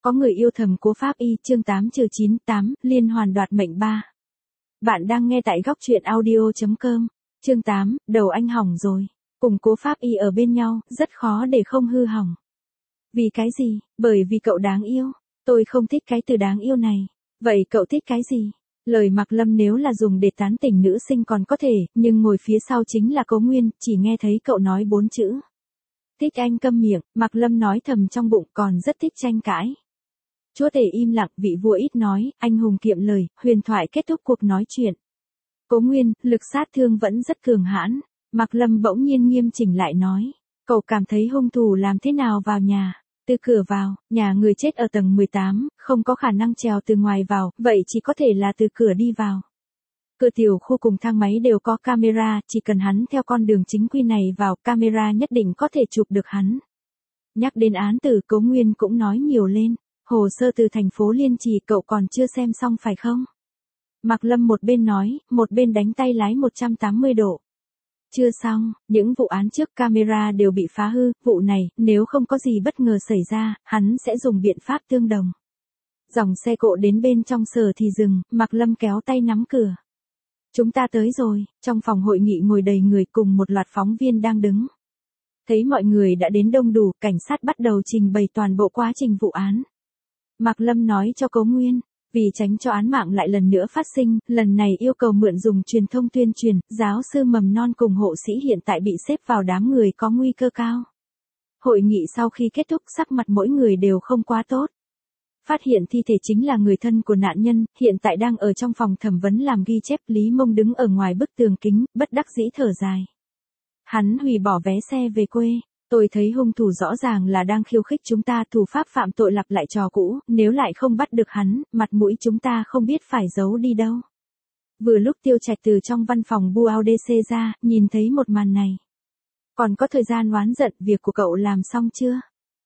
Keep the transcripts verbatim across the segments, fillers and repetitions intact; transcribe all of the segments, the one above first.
Có người yêu thầm Cố Pháp Y chương tám trừ chín tám, liên hoàn đoạt mệnh ba. Bạn đang nghe tại góc truyện audio.com. Chương tám, đầu anh hỏng rồi. Cùng Cố Pháp Y ở bên nhau, rất khó để không hư hỏng. Vì cái gì? Bởi vì cậu đáng yêu. Tôi không thích cái từ đáng yêu này. Vậy cậu thích cái gì? Lời Mạc Lâm nếu là dùng để tán tỉnh nữ sinh còn có thể, nhưng ngồi phía sau chính là Cố Nguyên, chỉ nghe thấy cậu nói bốn chữ. Thích anh câm miệng, Mạc Lâm nói thầm trong bụng, còn rất thích tranh cãi. Chúa tể im lặng, vị vua ít nói, anh hùng kiệm lời, huyền thoại kết thúc cuộc nói chuyện. Cố Nguyên, lực sát thương vẫn rất cường hãn. Mạc Lâm bỗng nhiên nghiêm chỉnh lại nói. Cậu cảm thấy hung thủ làm thế nào vào nhà? Từ cửa vào, nhà người chết ở tầng mười tám, không có khả năng trèo từ ngoài vào, vậy chỉ có thể là từ cửa đi vào. Cửa tiểu khu cùng thang máy đều có camera, chỉ cần hắn theo con đường chính quy này vào, camera nhất định có thể chụp được hắn. Nhắc đến án tử, Cố Nguyên cũng nói nhiều lên. Hồ sơ từ thành phố Liên Trì cậu còn chưa xem xong phải không? Mạc Lâm một bên nói, một bên đánh tay lái một trăm tám mươi độ. Chưa xong, những vụ án trước camera đều bị phá hư, vụ này, nếu không có gì bất ngờ xảy ra, hắn sẽ dùng biện pháp tương đồng. Dòng xe cộ đến bên trong sở thì dừng, Mạc Lâm kéo tay nắm cửa. Chúng ta tới rồi, trong phòng hội nghị ngồi đầy người cùng một loạt phóng viên đang đứng. Thấy mọi người đã đến đông đủ, cảnh sát bắt đầu trình bày toàn bộ quá trình vụ án. Mạc Lâm nói cho Cố Nguyên, vì tránh cho án mạng lại lần nữa phát sinh, lần này yêu cầu mượn dùng truyền thông tuyên truyền, giáo sư mầm non cùng hộ sĩ hiện tại bị xếp vào đám người có nguy cơ cao. Hội nghị sau khi kết thúc sắc mặt mỗi người đều không quá tốt. Phát hiện thi thể chính là người thân của nạn nhân, hiện tại đang ở trong phòng thẩm vấn làm ghi chép. Lý Mông đứng ở ngoài bức tường kính, bất đắc dĩ thở dài. Hắn hủy bỏ vé xe về quê. Tôi thấy hung thủ rõ ràng là đang khiêu khích chúng ta, thủ pháp phạm tội lặp lại trò cũ, nếu lại không bắt được hắn, mặt mũi chúng ta không biết phải giấu đi đâu. Vừa lúc Tiêu Trạch từ trong văn phòng Bua đê xê ra, nhìn thấy một màn này. Còn có thời gian oán giận, việc của cậu làm xong chưa?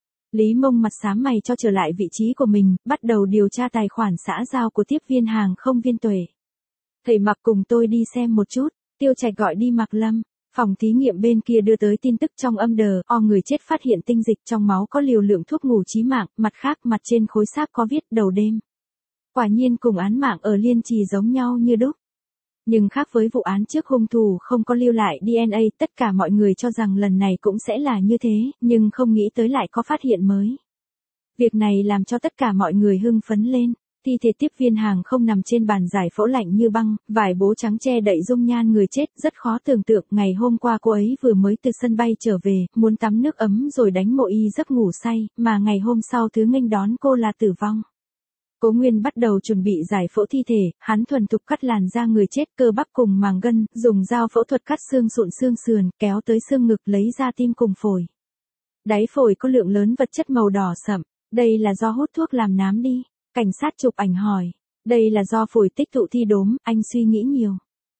Lý Mông mặt xám mày cho trở lại vị trí của mình, bắt đầu điều tra tài khoản xã giao của tiếp viên hàng không Viên Tuệ. Thầy Mạc cùng tôi đi xem một chút, Tiêu Trạch gọi đi Mạc Lâm. Phòng thí nghiệm bên kia đưa tới tin tức trong âm đờ, o người chết phát hiện tinh dịch trong máu có liều lượng thuốc ngủ chí mạng, mặt khác mặt trên khối xác có viết đầu đêm. Quả nhiên cùng án mạng ở Liên Trì giống nhau như đúc. Nhưng khác với vụ án trước, hung thủ không có lưu lại đê en a, tất cả mọi người cho rằng lần này cũng sẽ là như thế, nhưng không nghĩ tới lại có phát hiện mới. Việc này làm cho tất cả mọi người hưng phấn lên. Thi thể tiếp viên hàng không nằm trên bàn giải phẫu lạnh như băng, vải bố trắng che đậy dung nhan người chết, rất khó tưởng tượng ngày hôm qua cô ấy vừa mới từ sân bay trở về, muốn tắm nước ấm rồi đánh mộ y giấc ngủ say, mà ngày hôm sau thứ nghênh đón cô là tử vong. Cố Nguyên bắt đầu chuẩn bị giải phẫu thi thể, hắn thuần thục cắt làn da người chết, cơ bắp cùng màng gân, dùng dao phẫu thuật cắt xương sụn xương sườn, kéo tới xương ngực lấy ra tim cùng phổi. Đáy phổi có lượng lớn vật chất màu đỏ sậm, đây là do hút thuốc làm nám đi. Cảnh sát chụp ảnh hỏi, đây là do phổi tích tụ thi đốm, anh suy nghĩ nhiều.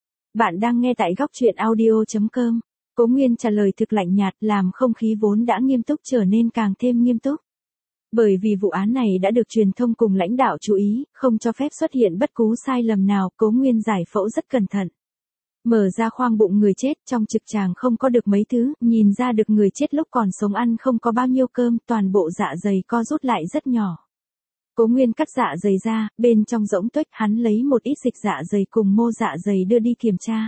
Bạn đang nghe tại góc truyện audio.com. Cố Nguyên trả lời thực lạnh nhạt, làm không khí vốn đã nghiêm túc trở nên càng thêm nghiêm túc. Bởi vì vụ án này đã được truyền thông cùng lãnh đạo chú ý, không cho phép xuất hiện bất cứ sai lầm nào, Cố Nguyên giải phẫu rất cẩn thận. Mở ra khoang bụng người chết, trong trực tràng không có được mấy thứ, nhìn ra được người chết lúc còn sống ăn không có bao nhiêu cơm, toàn bộ dạ dày co rút lại rất nhỏ. Cố Nguyên cắt dạ dày ra, bên trong rỗng tuếch, hắn lấy một ít dịch dạ dày cùng mô dạ dày đưa đi kiểm tra.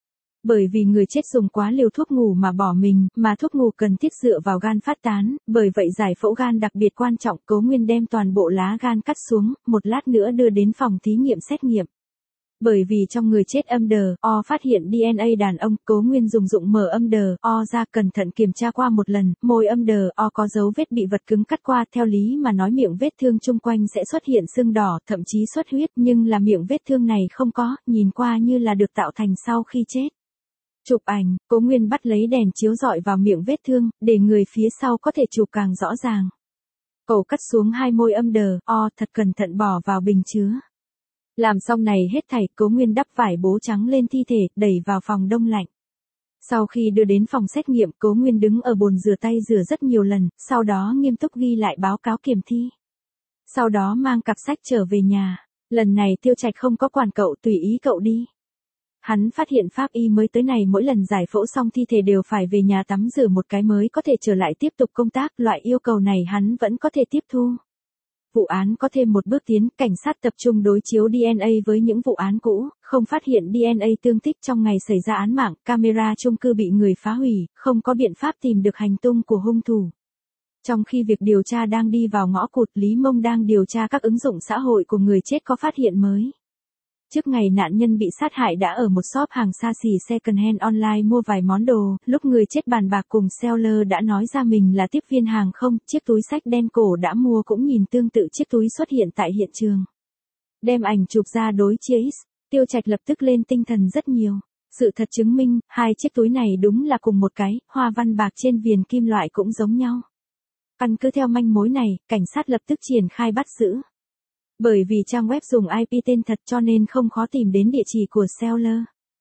Bởi vì người chết dùng quá liều thuốc ngủ mà bỏ mình, mà thuốc ngủ cần thiết dựa vào gan phát tán, bởi vậy giải phẫu gan đặc biệt quan trọng. Cố Nguyên đem toàn bộ lá gan cắt xuống, một lát nữa đưa đến phòng thí nghiệm xét nghiệm. Bởi vì trong người chết âm đờ, o phát hiện đê en a đàn ông, Cố Nguyên dùng dụng mở âm đờ, o ra cẩn thận kiểm tra qua một lần, môi âm đờ, o có dấu vết bị vật cứng cắt qua, theo lý mà nói miệng vết thương chung quanh sẽ xuất hiện sưng đỏ, thậm chí xuất huyết, nhưng là miệng vết thương này không có, nhìn qua như là được tạo thành sau khi chết. Chụp ảnh, Cố Nguyên bắt lấy đèn chiếu rọi vào miệng vết thương, để người phía sau có thể chụp càng rõ ràng. Cậu cắt xuống hai môi âm đờ, o thật cẩn thận bỏ vào bình chứa. Làm xong này hết thảy, Cố Nguyên đắp vải bố trắng lên thi thể, đẩy vào phòng đông lạnh. Sau khi đưa đến phòng xét nghiệm, Cố Nguyên đứng ở bồn rửa tay rửa rất nhiều lần, sau đó nghiêm túc ghi lại báo cáo kiểm thi. Sau đó mang cặp sách trở về nhà. Lần này Tiêu Trạch không có quản cậu, tùy ý cậu đi. Hắn phát hiện pháp y mới tới này mỗi lần giải phẫu xong thi thể đều phải về nhà tắm rửa một cái mới có thể trở lại tiếp tục công tác, loại yêu cầu này hắn vẫn có thể tiếp thu. vụ án có thêm một bước tiến, cảnh sát tập trung đối chiếu đê en a với những vụ án cũ, không phát hiện đê en a tương thích trong ngày xảy ra án mạng, camera chung cư bị người phá hủy, không có biện pháp tìm được hành tung của hung thủ. Trong khi việc điều tra đang đi vào ngõ cụt, Lý Mông đang điều tra các ứng dụng xã hội của người chết có phát hiện mới. Trước ngày nạn nhân bị sát hại đã ở một shop hàng xa xỉ second hand online mua vài món đồ, lúc người chết bàn bạc cùng seller đã nói ra mình là tiếp viên hàng không, chiếc túi xách đen cổ đã mua cũng nhìn tương tự chiếc túi xuất hiện tại hiện trường. Đem ảnh chụp ra đối chiếu, Tiêu Trạch lập tức lên tinh thần rất nhiều. Sự thật chứng minh, hai chiếc túi này đúng là cùng một cái, hoa văn bạc trên viền kim loại cũng giống nhau. Căn cứ theo manh mối này, cảnh sát lập tức triển khai bắt giữ. Bởi vì trang web dùng i pê tên thật cho nên không khó tìm đến địa chỉ của seller.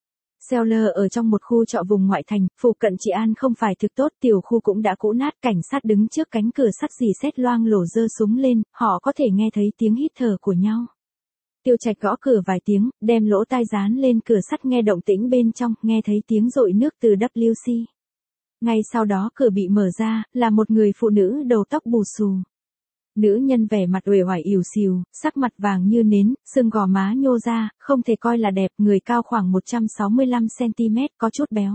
Seller ở trong một khu trọ vùng ngoại thành, phụ cận trị an không phải thực tốt, tiểu khu cũng đã cũ nát, cảnh sát đứng trước cánh cửa sắt dì xét loang lổ giơ súng lên, họ có thể nghe thấy tiếng hít thở của nhau. Tiêu Trạch gõ cửa vài tiếng, đem lỗ tai dán lên cửa sắt nghe động tĩnh bên trong, nghe thấy tiếng dội nước từ vê kép xê. Ngay sau đó cửa bị mở ra, là một người phụ nữ đầu tóc bù xù. Nữ nhân vẻ mặt uể oải ỉu xìu, sắc mặt vàng như nến, xương gò má nhô ra, không thể coi là đẹp, người cao khoảng một trăm sáu mươi lăm xăng ti mét, có chút béo.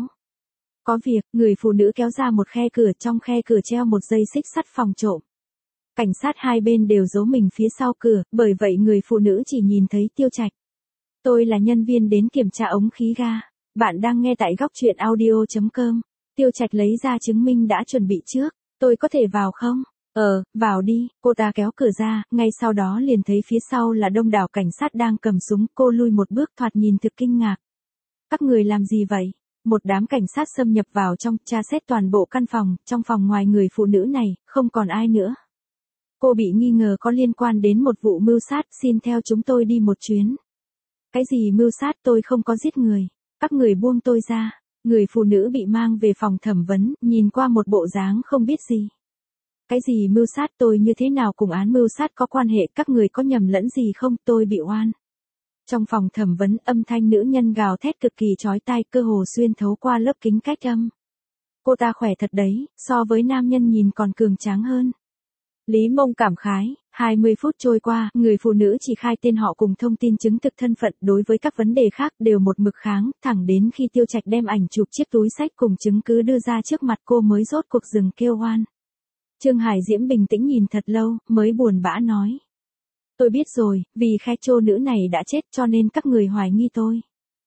Có việc, người phụ nữ kéo ra một khe cửa, trong khe cửa treo một dây xích sắt phòng trộm. Cảnh sát hai bên đều giấu mình phía sau cửa, bởi vậy người phụ nữ chỉ nhìn thấy Tiêu Trạch. Tôi là nhân viên đến kiểm tra ống khí ga. Bạn đang nghe tại góc truyện audio chấm com. Tiêu Trạch lấy ra chứng minh đã chuẩn bị trước. Tôi có thể vào không? Ờ, vào đi, cô ta kéo cửa ra, ngay sau đó liền thấy phía sau là đông đảo cảnh sát đang cầm súng, cô lui một bước thoạt nhìn thực kinh ngạc. Các người làm gì vậy? Một đám cảnh sát xâm nhập vào trong, tra xét toàn bộ căn phòng, trong phòng ngoài người phụ nữ này, không còn ai nữa. Cô bị nghi ngờ có liên quan đến một vụ mưu sát, xin theo chúng tôi đi một chuyến. Cái gì mưu sát, tôi không có giết người. Các người buông tôi ra. Người phụ nữ bị mang về phòng thẩm vấn, nhìn qua một bộ dáng không biết gì. Cái gì mưu sát, tôi như thế nào cùng án mưu sát có quan hệ, các người có nhầm lẫn gì không, tôi bị oan. Trong phòng thẩm vấn, âm thanh nữ nhân gào thét cực kỳ chói tai, cơ hồ xuyên thấu qua lớp kính cách âm. Cô ta khỏe thật đấy, so với nam nhân nhìn còn cường tráng hơn. Lý Mông cảm khái, hai mươi phút trôi qua, người phụ nữ chỉ khai tên họ cùng thông tin chứng thực thân phận, đối với các vấn đề khác đều một mực kháng, thẳng đến khi Tiêu Trạch đem ảnh chụp chiếc túi xách cùng chứng cứ đưa ra trước mặt cô mới rốt cuộc dừng kêu oan. Trương Hải Diễm bình tĩnh nhìn thật lâu, mới buồn bã nói. Tôi biết rồi, vì khe trô nữ này đã chết cho nên các người hoài nghi tôi.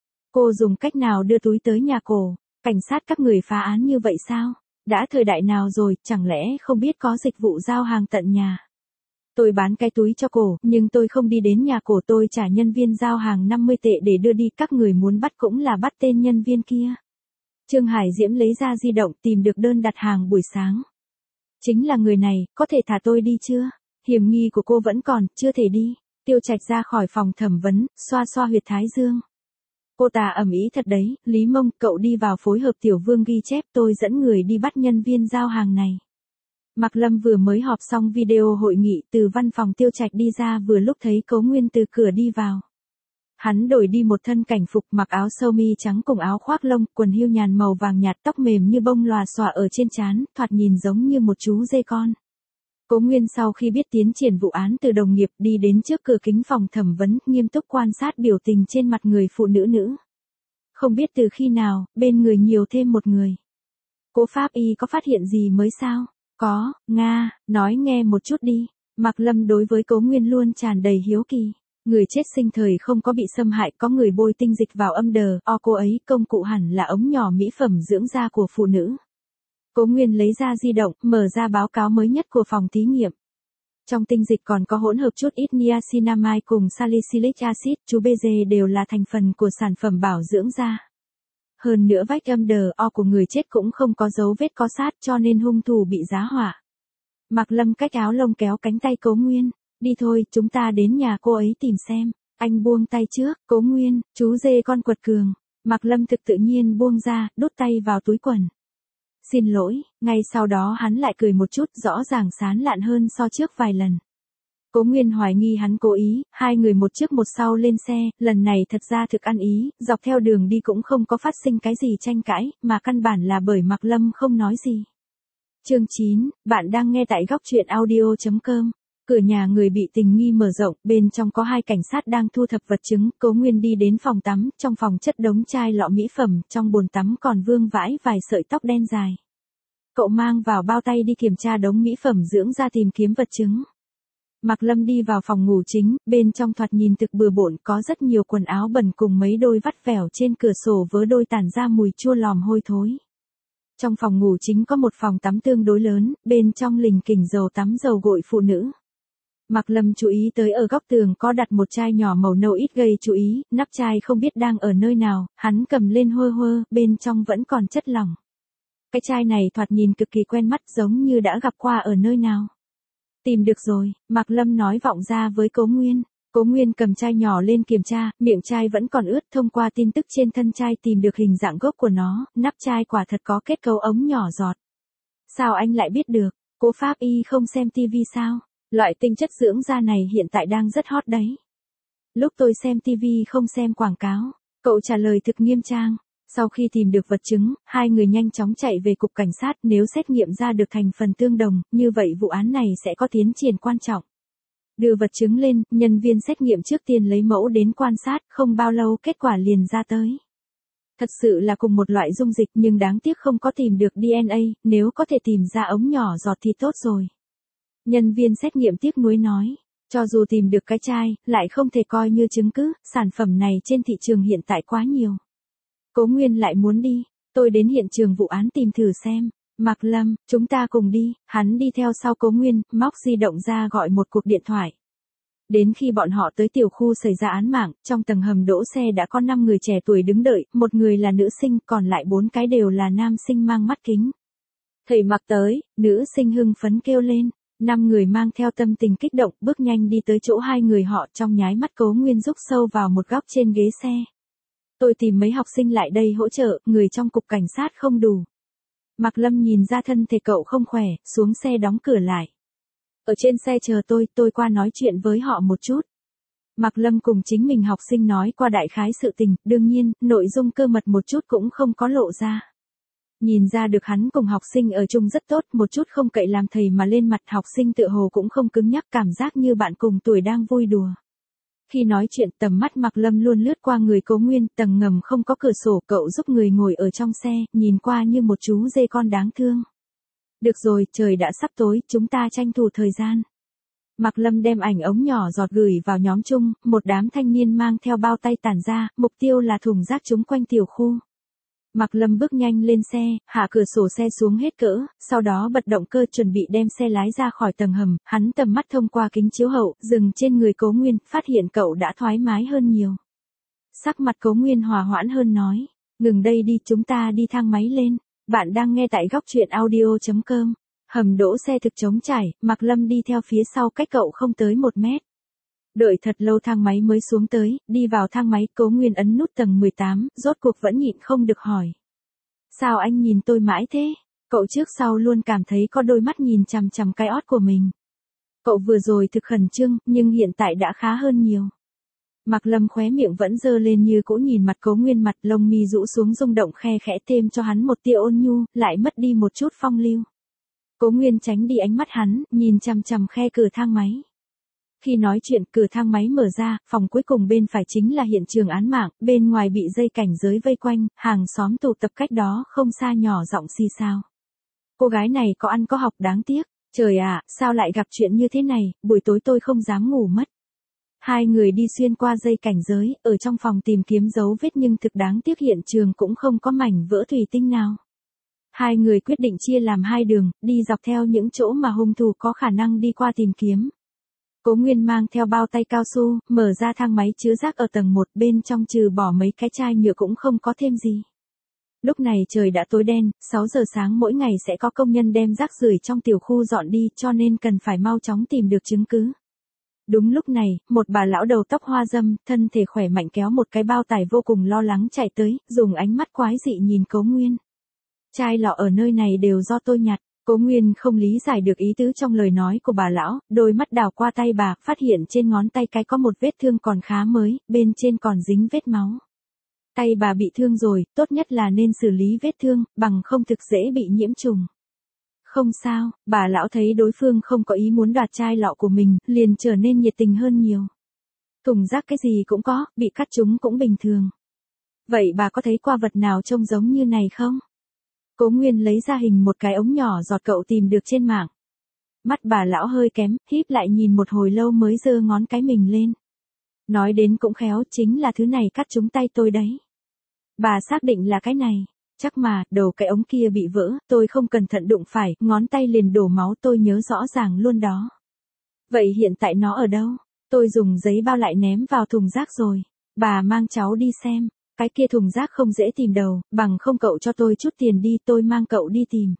Cô dùng cách nào đưa túi tới nhà cổ? Cảnh sát các người phá án như vậy sao? Đã thời đại nào rồi, chẳng lẽ không biết có dịch vụ giao hàng tận nhà? Tôi bán cái túi cho cổ, nhưng tôi không đi đến nhà cổ, tôi trả nhân viên giao hàng năm mươi tệ để đưa đi, các người muốn bắt cũng là bắt tên nhân viên kia. Trương Hải Diễm lấy ra di động, tìm được đơn đặt hàng buổi sáng. Chính là người này, có thể thả tôi đi chưa? Hiểm nghi của cô vẫn còn, chưa thể đi. Tiêu Trạch ra khỏi phòng thẩm vấn, xoa xoa huyệt thái dương. Cô ta ầm ĩ thật đấy, Lý Mông, cậu đi vào phối hợp Tiểu Vương ghi chép, tôi dẫn người đi bắt nhân viên giao hàng này. Mạc Lâm vừa mới họp xong video hội nghị, từ văn phòng Tiêu Trạch đi ra vừa lúc thấy Cố Nguyên từ cửa đi vào. Hắn đổi đi một thân cảnh phục, mặc áo sơ mi trắng cùng áo khoác lông, quần hưu nhàn màu vàng nhạt, tóc mềm như bông lòa xòa ở trên trán, thoạt nhìn giống như một chú dê con. Cố Nguyên sau khi biết tiến triển vụ án từ đồng nghiệp đi đến trước cửa kính phòng thẩm vấn, nghiêm túc quan sát biểu tình trên mặt người phụ nữ nữ. Không biết từ khi nào, bên người nhiều thêm một người. Cố Pháp Y có phát hiện gì mới sao? Có, Nga, nói nghe một chút đi. Mạc Lâm đối với Cố Nguyên luôn tràn đầy hiếu kỳ. Người chết sinh thời không có bị xâm hại, có người bôi tinh dịch vào âm đờ, o cô ấy, công cụ hẳn là ống nhỏ mỹ phẩm dưỡng da của phụ nữ. Cố Nguyên lấy ra di động, mở ra báo cáo mới nhất của phòng thí nghiệm. Trong tinh dịch còn có hỗn hợp chút ít niacinamide cùng salicylic acid, chú bê giê đều là thành phần của sản phẩm bảo dưỡng da. Hơn nữa vách âm đờ o của người chết cũng không có dấu vết có sát cho nên hung thủ bị giá họa. Mạc Lâm cách áo lông kéo cánh tay Cố Nguyên. Đi thôi, chúng ta đến nhà cô ấy tìm xem. Anh buông tay trước, Cố Nguyên, chú dê con quật cường. Mạc Lâm thực tự nhiên buông ra, đút tay vào túi quần. Xin lỗi, ngay sau đó hắn lại cười một chút, rõ ràng sán lạn hơn so trước vài lần. Cố Nguyên hoài nghi hắn cố ý, hai người một trước một sau lên xe, lần này thật ra thực ăn ý, dọc theo đường đi cũng không có phát sinh cái gì tranh cãi, mà căn bản là bởi Mạc Lâm không nói gì. Chương chín, bạn đang nghe tại góc truyện audio chấm com. Cửa nhà người bị tình nghi mở rộng, bên trong có hai cảnh sát đang thu thập vật chứng. Cố Nguyên đi đến phòng tắm, trong phòng chất đống chai lọ mỹ phẩm, trong bồn tắm còn vương vãi vài sợi tóc đen dài. Cậu mang vào bao tay đi kiểm tra đống mỹ phẩm dưỡng da tìm kiếm vật chứng. Mạc Lâm đi vào phòng ngủ chính, bên trong thoạt nhìn thực bừa bộn, có rất nhiều quần áo bẩn cùng mấy đôi vắt vẻo trên cửa sổ vớ đôi tản ra mùi chua lòm hôi thối. Trong phòng ngủ chính có một phòng tắm tương đối lớn, bên trong lình kình dầu tắm dầu gội phụ nữ. Mạc Lâm chú ý tới ở góc tường có đặt một chai nhỏ màu nâu ít gây chú ý, nắp chai không biết đang ở nơi nào, hắn cầm lên hơ hơ, bên trong vẫn còn chất lỏng. Cái chai này thoạt nhìn cực kỳ quen mắt, giống như đã gặp qua ở nơi nào. Tìm được rồi, Mạc Lâm nói vọng ra với Cố Nguyên. Cố Nguyên cầm chai nhỏ lên kiểm tra, miệng chai vẫn còn ướt, thông qua tin tức trên thân chai tìm được hình dạng gốc của nó, nắp chai quả thật có kết cấu ống nhỏ giọt. Sao anh lại biết được? Cố Pháp Y không xem tivi sao? Loại tinh chất dưỡng da này hiện tại đang rất hot đấy. Lúc tôi xem tivi không xem quảng cáo, cậu trả lời thực nghiêm trang. Sau khi tìm được vật chứng, hai người nhanh chóng chạy về cục cảnh sát, nếu xét nghiệm ra được thành phần tương đồng, như vậy vụ án này sẽ có tiến triển quan trọng. Đưa vật chứng lên, nhân viên xét nghiệm trước tiên lấy mẫu đến quan sát, không bao lâu kết quả liền ra tới. Thật sự là cùng một loại dung dịch nhưng đáng tiếc không có tìm được đê en a, nếu có thể tìm ra ống nhỏ giọt thì tốt rồi. Nhân viên xét nghiệm tiếc nuối nói, cho dù tìm được cái chai, lại không thể coi như chứng cứ, sản phẩm này trên thị trường hiện tại quá nhiều. Cố Nguyên lại muốn đi, tôi đến hiện trường vụ án tìm thử xem. Mạc Lâm, chúng ta cùng đi, hắn đi theo sau Cố Nguyên, móc di động ra gọi một cuộc điện thoại. Đến khi bọn họ tới tiểu khu xảy ra án mạng, trong tầng hầm đỗ xe đã có năm người trẻ tuổi đứng đợi, một người là nữ sinh, còn lại bốn cái đều là nam sinh mang mắt kính. Thầy Mạc tới, nữ sinh hưng phấn kêu lên, năm người mang theo tâm tình kích động, bước nhanh đi tới chỗ hai người họ, trong nháy mắt Cố Nguyên rúc sâu vào một góc trên ghế xe. Tôi tìm mấy học sinh lại đây hỗ trợ, người trong cục cảnh sát không đủ. Mạc Lâm nhìn ra thân thể cậu không khỏe, xuống xe đóng cửa lại. Ở trên xe chờ tôi, tôi qua nói chuyện với họ một chút. Mạc Lâm cùng chính mình học sinh nói qua đại khái sự tình, đương nhiên, nội dung cơ mật một chút cũng không có lộ ra. Nhìn ra được hắn cùng học sinh ở chung rất tốt, một chút không cậy làm thầy mà lên mặt, học sinh tựa hồ cũng không cứng nhắc, cảm giác như bạn cùng tuổi đang vui đùa. Khi nói chuyện, tầm mắt Mạc Lâm luôn lướt qua người Cố Nguyên, tầng ngầm không có cửa sổ, cậu giúp người ngồi ở trong xe, nhìn qua như một chú dê con đáng thương. Được rồi, trời đã sắp tối, chúng ta tranh thủ thời gian. Mạc Lâm đem ảnh ống nhỏ giọt gửi vào nhóm chung, một đám thanh niên mang theo bao tay tản ra, mục tiêu là thùng rác chúng quanh tiểu khu. Mạc Lâm bước nhanh lên xe, hạ cửa sổ xe xuống hết cỡ, sau đó bật động cơ chuẩn bị đem xe lái ra khỏi tầng hầm, hắn tầm mắt thông qua kính chiếu hậu, dừng trên người Cố Nguyên, phát hiện cậu đã thoải mái hơn nhiều. Sắc mặt Cố Nguyên hòa hoãn hơn nói, ngừng đây đi, chúng ta đi thang máy lên. Bạn đang nghe tại góc truyện audio chấm com. Hầm đỗ xe thực trống trải, Mạc Lâm đi theo phía sau cách cậu không tới một mét. Đợi thật lâu thang máy mới xuống tới, đi vào thang máy, Cố Nguyên ấn nút tầng mười tám, rốt cuộc vẫn nhịn không được hỏi. Sao anh nhìn tôi mãi thế? Cậu trước sau luôn cảm thấy có đôi mắt nhìn chằm chằm cái ót của mình. Cậu vừa rồi thực khẩn trương, nhưng hiện tại đã khá hơn nhiều. Mạc Lâm khóe miệng vẫn dơ lên như cũ nhìn mặt Cố Nguyên, mặt lông mi rũ xuống rung động khe khẽ thêm cho hắn một tia ôn nhu, lại mất đi một chút phong lưu. Cố Nguyên tránh đi ánh mắt hắn, nhìn chằm chằm khe cửa thang máy. Khi nói chuyện, cửa thang máy mở ra, phòng cuối cùng bên phải chính là hiện trường án mạng, bên ngoài bị dây cảnh giới vây quanh, hàng xóm tụ tập cách đó không xa nhỏ giọng xì xào. Cô gái này có ăn có học, đáng tiếc. Trời ạ, sao lại gặp chuyện như thế này, buổi tối tôi không dám ngủ mất. Hai người đi xuyên qua dây cảnh giới, ở trong phòng tìm kiếm dấu vết nhưng thực đáng tiếc hiện trường cũng không có mảnh vỡ thủy tinh nào. Hai người quyết định chia làm hai đường, đi dọc theo những chỗ mà hung thủ có khả năng đi qua tìm kiếm. Cố Nguyên mang theo bao tay cao su, mở ra thang máy chứa rác ở tầng một, bên trong trừ bỏ mấy cái chai nhựa cũng không có thêm gì. Lúc này trời đã tối đen, sáu giờ sáng mỗi ngày sẽ có công nhân đem rác rưởi trong tiểu khu dọn đi, cho nên cần phải mau chóng tìm được chứng cứ. Đúng lúc này, một bà lão đầu tóc hoa râm, thân thể khỏe mạnh kéo một cái bao tải vô cùng lo lắng chạy tới, dùng ánh mắt quái dị nhìn Cố Nguyên. Chai lọ ở nơi này đều do tôi nhặt. Cố Nguyên không lý giải được ý tứ trong lời nói của bà lão, đôi mắt đảo qua tay bà, phát hiện trên ngón tay cái có một vết thương còn khá mới, bên trên còn dính vết máu. Tay bà bị thương rồi, tốt nhất là nên xử lý vết thương, bằng không thực dễ bị nhiễm trùng. Không sao, bà lão thấy đối phương không có ý muốn đoạt chai lọ của mình, liền trở nên nhiệt tình hơn nhiều. Thùng rác cái gì cũng có, bị cắt chúng cũng bình thường. Vậy bà có thấy qua vật nào trông giống như này không? Cố Nguyên lấy ra hình một cái ống nhỏ giọt cậu tìm được trên mạng. Mắt bà lão hơi kém, híp lại nhìn một hồi lâu mới giơ ngón cái mình lên. Nói đến cũng khéo, chính là thứ này cắt trúng tay tôi đấy. Bà xác định là cái này. Chắc mà, đầu cái ống kia bị vỡ, tôi không cẩn thận đụng phải, ngón tay liền đổ máu, tôi nhớ rõ ràng luôn đó. Vậy hiện tại nó ở đâu? Tôi dùng giấy bao lại ném vào thùng rác rồi. Bà mang cháu đi xem. Cái kia thùng rác không dễ tìm đâu, bằng không cậu cho tôi chút tiền đi, tôi mang cậu đi tìm.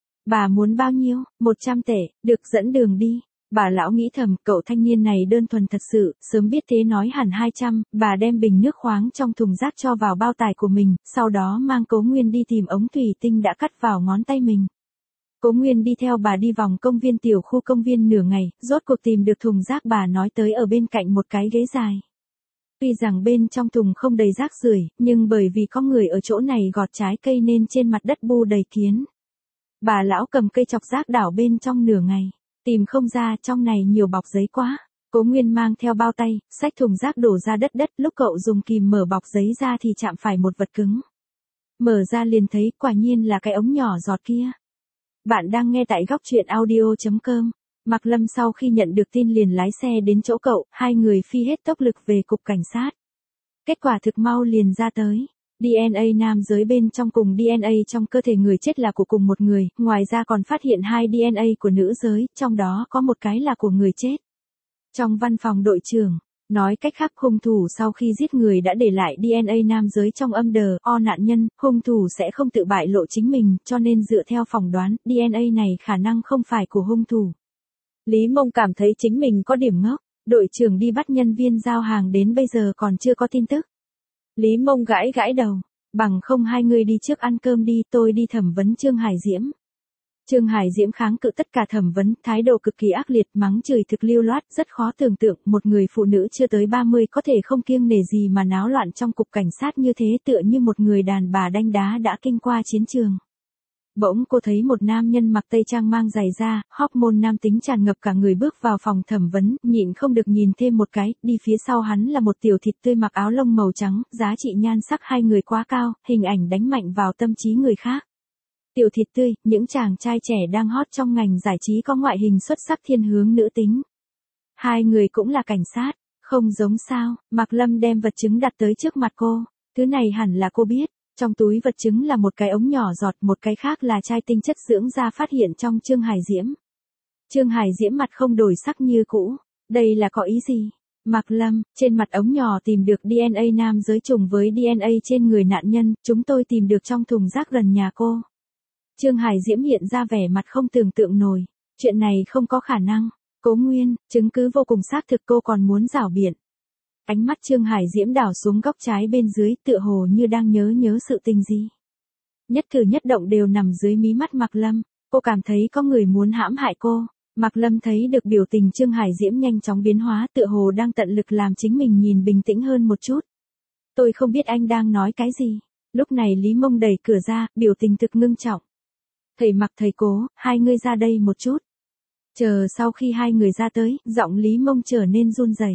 Bà muốn bao nhiêu? một trăm tệ, được, dẫn đường đi. Bà lão nghĩ thầm, cậu thanh niên này đơn thuần thật sự, sớm biết thế nói hẳn hai trăm, bà đem bình nước khoáng trong thùng rác cho vào bao tải của mình, sau đó mang Cố Nguyên đi tìm ống thủy tinh đã cắt vào ngón tay mình. Cố Nguyên đi theo bà đi vòng công viên tiểu khu công viên nửa ngày, rốt cuộc tìm được thùng rác bà nói tới ở bên cạnh một cái ghế dài. Tuy rằng bên trong thùng không đầy rác rưởi, nhưng bởi vì có người ở chỗ này gọt trái cây nên trên mặt đất bu đầy kiến. Bà lão cầm cây chọc rác đảo bên trong nửa ngày, tìm không ra, trong này nhiều bọc giấy quá. Cố Nguyên mang theo bao tay, xách thùng rác đổ ra đất đất, lúc cậu dùng kìm mở bọc giấy ra thì chạm phải một vật cứng. Mở ra liền thấy, quả nhiên là cái ống nhỏ giọt kia. Bạn đang nghe tại góc truyện audio chấm com. Mạc Lâm sau khi nhận được tin liền lái xe đến chỗ cậu, hai người phi hết tốc lực về cục cảnh sát. Kết quả thực mau liền ra tới. đê en a nam giới bên trong cùng đê en a trong cơ thể người chết là của cùng một người, ngoài ra còn phát hiện hai đê en a của nữ giới, trong đó có một cái là của người chết. Trong văn phòng đội trưởng, nói cách khác hung thủ sau khi giết người đã để lại đê en a nam giới trong âm đờ o nạn nhân, hung thủ sẽ không tự bại lộ chính mình, cho nên dựa theo phỏng đoán, đê en a này khả năng không phải của hung thủ. Lý Mông cảm thấy chính mình có điểm ngốc, đội trưởng đi bắt nhân viên giao hàng đến bây giờ còn chưa có tin tức. Lý Mông gãi gãi đầu, bằng không hai người đi trước ăn cơm đi, tôi đi thẩm vấn Trương Hải Diễm. Trương Hải Diễm kháng cự tất cả thẩm vấn, thái độ cực kỳ ác liệt, mắng chửi thực lưu loát, rất khó tưởng tượng một người phụ nữ chưa tới ba mươi có thể không kiêng nể gì mà náo loạn trong cục cảnh sát như thế, tựa như một người đàn bà đanh đá đã kinh qua chiến trường. Bỗng cô thấy một nam nhân mặc tây trang mang giày da, hormone nam tính tràn ngập cả người bước vào phòng thẩm vấn, nhịn không được nhìn thêm một cái, đi phía sau hắn là một tiểu thịt tươi mặc áo lông màu trắng, giá trị nhan sắc hai người quá cao, hình ảnh đánh mạnh vào tâm trí người khác. Tiểu thịt tươi, những chàng trai trẻ đang hot trong ngành giải trí có ngoại hình xuất sắc thiên hướng nữ tính. Hai người cũng là cảnh sát, không giống sao, Mạc Lâm đem vật chứng đặt tới trước mặt cô, thứ này hẳn là cô biết. Trong túi vật chứng là một cái ống nhỏ giọt, một cái khác là chai tinh chất dưỡng da phát hiện trong Trương Hải Diễm. Trương Hải Diễm mặt không đổi sắc như cũ. Đây là có ý gì? Mạc Lâm, trên mặt ống nhỏ tìm được đê en a nam giới trùng với đê en a trên người nạn nhân, chúng tôi tìm được trong thùng rác gần nhà cô. Trương Hải Diễm hiện ra vẻ mặt không tưởng tượng nổi. Chuyện này không có khả năng. Cố Nguyên, chứng cứ vô cùng xác thực, cô còn muốn giảo biện. Ánh mắt Trương Hải Diễm đảo xuống góc trái bên dưới, tựa hồ như đang nhớ nhớ sự tình gì. Nhất cử nhất động đều nằm dưới mí mắt Mạc Lâm, cô cảm thấy có người muốn hãm hại cô. Mạc Lâm thấy được biểu tình Trương Hải Diễm nhanh chóng biến hóa, tựa hồ đang tận lực làm chính mình nhìn bình tĩnh hơn một chút. Tôi không biết anh đang nói cái gì. Lúc này Lý Mông đẩy cửa ra, biểu tình thực ngưng trọng. Thầy Mạc thầy Cố, hai người ra đây một chút. Chờ sau khi hai người ra tới, giọng Lý Mông trở nên run rẩy.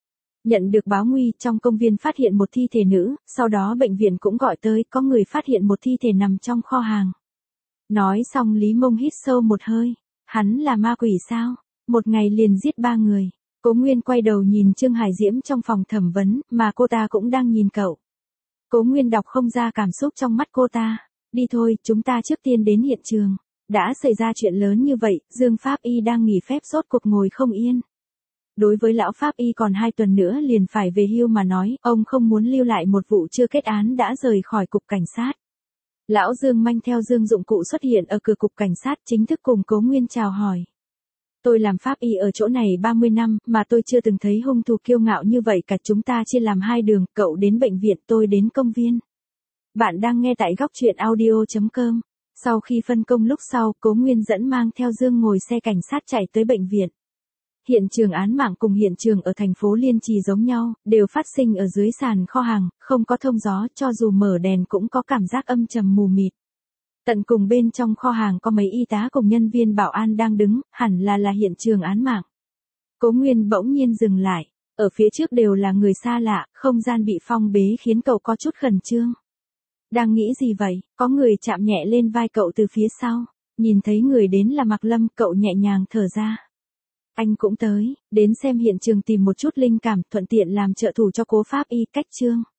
Nhận được báo nguy, trong công viên phát hiện một thi thể nữ, sau đó bệnh viện cũng gọi tới, có người phát hiện một thi thể nằm trong kho hàng. Nói xong Lý Mông hít sâu một hơi, hắn là ma quỷ sao? Một ngày liền giết ba người. Cố Nguyên quay đầu nhìn Trương Hải Diễm trong phòng thẩm vấn, mà cô ta cũng đang nhìn cậu. Cố Nguyên đọc không ra cảm xúc trong mắt cô ta. Đi thôi, chúng ta trước tiên đến hiện trường. Đã xảy ra chuyện lớn như vậy, Dương Pháp Y đang nghỉ phép rốt cuộc ngồi không yên. Đối với lão Pháp Y còn hai tuần nữa liền phải về hưu mà nói, ông không muốn lưu lại một vụ chưa kết án đã rời khỏi cục cảnh sát. Lão Dương mang theo Dương dụng cụ xuất hiện ở cửa cục cảnh sát, chính thức cùng Cố Nguyên chào hỏi. Tôi làm Pháp Y ở chỗ này ba mươi năm, mà tôi chưa từng thấy hung thủ kiêu ngạo như vậy cả, chúng ta chia làm hai đường, cậu đến bệnh viện, tôi đến công viên. Bạn đang nghe tại góc truyện audio chấm com. Sau khi phân công lúc sau, Cố Nguyên dẫn mang theo Dương ngồi xe cảnh sát chạy tới bệnh viện. Hiện trường án mạng cùng hiện trường ở thành phố Liên Trì giống nhau, đều phát sinh ở dưới sàn kho hàng, không có thông gió, cho dù mở đèn cũng có cảm giác âm trầm mù mịt. Tận cùng bên trong kho hàng có mấy y tá cùng nhân viên bảo an đang đứng, hẳn là là hiện trường án mạng. Cố Nguyên bỗng nhiên dừng lại, ở phía trước đều là người xa lạ, không gian bị phong bế khiến cậu có chút khẩn trương. Đang nghĩ gì vậy? Có người chạm nhẹ lên vai cậu từ phía sau, nhìn thấy người đến là Mạc Lâm, cậu nhẹ nhàng thở ra. Anh cũng tới, đến xem hiện trường tìm một chút linh cảm, thuận tiện làm trợ thủ cho Cố Pháp Y. Cách chương.